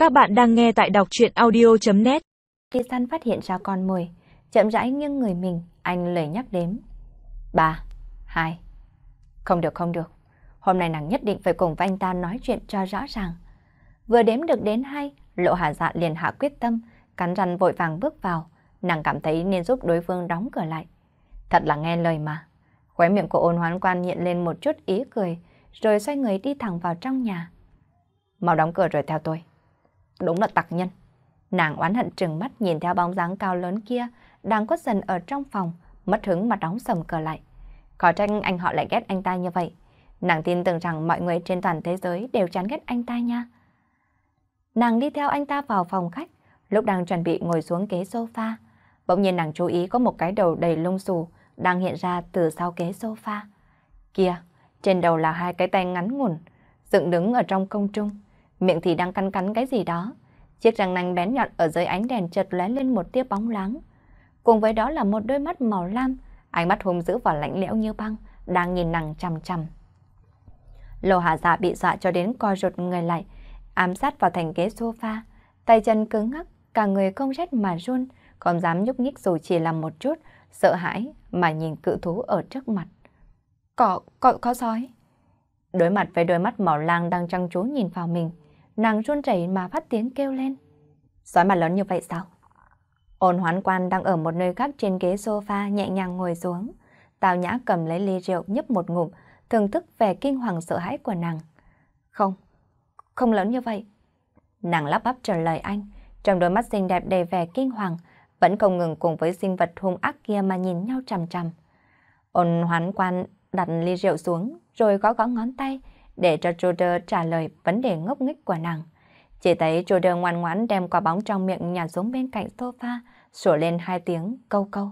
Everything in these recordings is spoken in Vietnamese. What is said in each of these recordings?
Các bạn đang nghe tại đọc truyện audio.net. Khi săn phát hiện ra con mồi, chậm rãi nghiêng người mình, anh lời nhắc đếm. 3, 2. Không được, không được. Hôm nay nàng nhất định phải cùng với anh ta nói chuyện cho rõ ràng. Vừa đếm được đến 2, Lộ Hà Dạ liền hạ quyết tâm, cắn răng vội vàng bước vào. Nàng cảm thấy nên giúp đối phương đóng cửa lại. Thật là nghe lời mà. Khóe miệng của Ôn Hoán Quan hiện lên một chút ý cười, rồi xoay người đi thẳng vào trong nhà. Mau đóng cửa rồi theo tôi. Đúng là tặc nhân. Nàng oán hận trừng mắt nhìn theo bóng dáng cao lớn kia đang khuất dần ở trong phòng, mất hứng mà đóng sầm cửa lại. Khó trách anh họ lại ghét anh ta như vậy. Nàng tin tưởng rằng mọi người trên toàn thế giới đều chán ghét anh ta nha. Nàng đi theo anh ta vào phòng khách, lúc đang chuẩn bị ngồi xuống ghế sofa, bỗng nhiên nàng chú ý có một cái đầu đầy lông xù đang hiện ra từ sau ghế sofa. Kìa, trên đầu là hai cái tay ngắn ngủn, dựng đứng ở trong không trung, miệng thì đang cắn cắn cái gì đó. Chiếc răng nanh bén nhọn ở dưới ánh đèn chợt lóe lên một tia bóng láng. Cùng với đó là một đôi mắt màu lam, ánh mắt hung dữ và lạnh lẽo như băng, đang nhìn nàng chằm chằm. Lộ Hà Dạ bị dọa cho đến co rụt người lại, ám sát vào thành ghế sofa, tay chân cứng ngắc, cả người không rét mà run, không dám nhúc nhích dù chỉ là một chút, sợ hãi mà nhìn cự thú ở trước mặt. Có sói. Đối mặt với đôi mắt màu lang đang chăm chú nhìn vào mình, nàng run rẩy mà phát tiếng kêu lên. Sói mà lớn như vậy sao? Ôn Hoán Quan đang ở một nơi khác trên ghế sofa nhẹ nhàng ngồi xuống. Tào Nhã cầm lấy ly rượu nhấp một ngụm, thưởng thức vẻ kinh hoàng sợ hãi của nàng. Không lớn như vậy. Nàng lắp bắp trả lời anh, trong đôi mắt xinh đẹp đầy vẻ kinh hoàng, vẫn không ngừng cùng với sinh vật hung ác kia mà nhìn nhau chằm chằm. Ôn Hoán Quan đặt ly rượu xuống, rồi gõ gõ ngón tay, để cho Truder trả lời vấn đề ngốc nghếch của nàng. Chỉ thấy Truder ngoan ngoãn đem quả bóng trong miệng nhả xuống bên cạnh sofa, sủa lên 2 tiếng câu câu.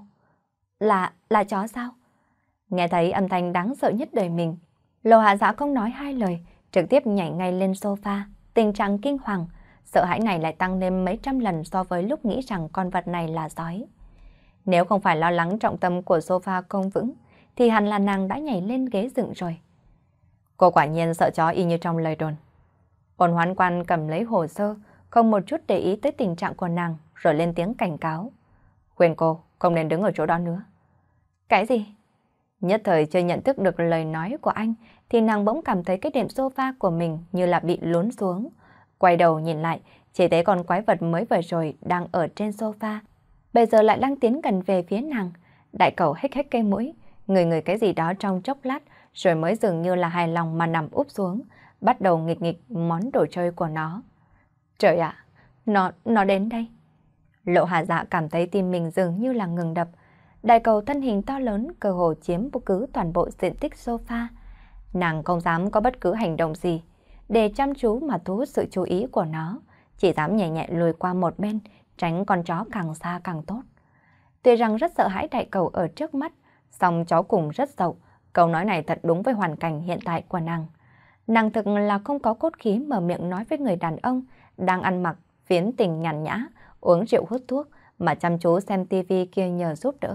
Là chó sao? Nghe thấy âm thanh đáng sợ nhất đời mình, Lộ Hà Dạ không nói 2 lời, trực tiếp nhảy ngay lên sofa, tình trạng kinh hoàng, sợ hãi này lại tăng lên mấy trăm lần so với lúc nghĩ rằng con vật này là sói. Nếu không phải lo lắng trọng tâm của sofa không vững, thì hẳn là nàng đã nhảy lên ghế dựng rồi. Cô quả nhiên sợ chó y như trong lời đồn. Ôn Hoán Quan cầm lấy hồ sơ, không một chút để ý tới tình trạng của nàng, rồi lên tiếng cảnh cáo. Khuyên cô không nên đứng ở chỗ đó nữa. Cái gì? Nhất thời chưa nhận thức được lời nói của anh, thì nàng bỗng cảm thấy cái đệm sofa của mình như là bị lún xuống. Quay đầu nhìn lại, chỉ thấy con quái vật mới vừa rồi đang ở trên sofa, bây giờ lại đang tiến gần về phía nàng. Đại cẩu hếch hếch cây mũi, người cái gì đó trong chốc lát, rồi mới dường như là hài lòng mà nằm úp xuống, bắt đầu nghịch nghịch món đồ chơi của nó. Trời ạ, nó đến đây. Lộ Hà Dạ cảm thấy tim mình dường như là ngừng đập. Đại cầu thân hình to lớn cơ hồ chiếm cứ toàn bộ diện tích sofa. Nàng không dám có bất cứ hành động gì để chăm chú mà thu hút sự chú ý của nó, chỉ dám nhẹ nhẹ lùi qua một bên, tránh con chó càng xa càng tốt. Tuy rằng rất sợ hãi đại cầu ở trước mắt, song chó cùng rất dậu. Câu nói này thật đúng với hoàn cảnh hiện tại của nàng. Nàng thực là không có cốt khí mở miệng nói với người đàn ông đang ăn mặc phiến tình nhàn nhã, uống rượu hút thuốc mà chăm chú xem tivi kia nhờ giúp đỡ.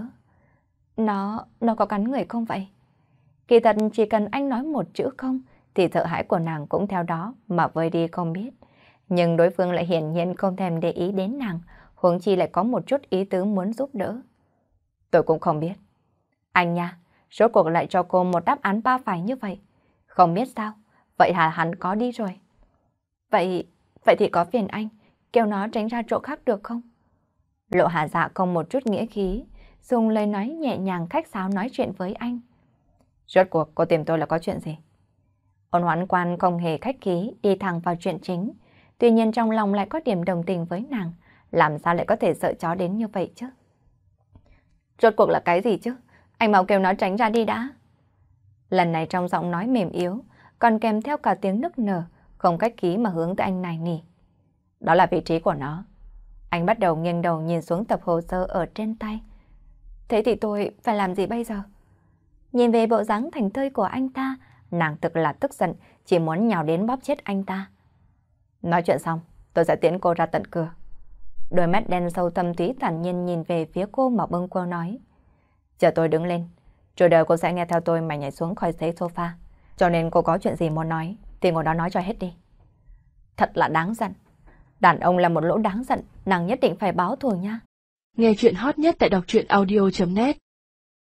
Nó có cắn người không vậy? Kỳ thật chỉ cần anh nói một chữ không thì sợ hãi của nàng cũng theo đó mà vơi đi không biết. Nhưng đối phương lại hiển nhiên không thèm để ý đến nàng, huống chi lại có một chút ý tứ muốn giúp đỡ. Tôi cũng không biết. Anh nha, rốt cuộc lại cho cô một đáp án ba phải như vậy. Không biết sao, vậy hả hắn có đi rồi. Vậy thì có phiền anh, kêu nó tránh ra chỗ khác được không? Lộ Hà Dạ không một chút nghĩa khí, dùng lời nói nhẹ nhàng khách sáo nói chuyện với anh. Rốt cuộc cô tìm tôi là có chuyện gì? Ôn Hoán Quan không hề khách khí đi thẳng vào chuyện chính, tuy nhiên trong lòng lại có điểm đồng tình với nàng, làm sao lại có thể sợ chó đến như vậy chứ? Rốt cuộc là cái gì chứ? Anh mau kêu nó tránh ra đi đã. Lần này trong giọng nói mềm yếu, còn kèm theo cả tiếng nức nở, không khách khí mà hướng tới anh này nỉ. Đó là vị trí của nó. Anh bắt đầu nghiêng đầu nhìn xuống tập hồ sơ ở trên tay. Thế thì tôi phải làm gì bây giờ? Nhìn về bộ dáng thành thơi của anh ta, nàng thực là tức giận, chỉ muốn nhào đến bóp chết anh ta. Nói chuyện xong, tôi sẽ tiễn cô ra tận cửa. Đôi mắt đen sâu thâm thúy thản nhiên nhìn về phía cô mà bâng quơ nói. Chờ tôi đứng lên, rồi đời cô sẽ nghe theo tôi mà nhảy xuống khỏi ghế sofa. Cho nên cô có chuyện gì muốn nói thì ngồi đó nói cho hết đi. Thật là đáng giận. Đàn ông là một lỗ đáng giận, nàng nhất định phải báo thù nha. Nghe chuyện hot nhất tại đọc truyện audio.net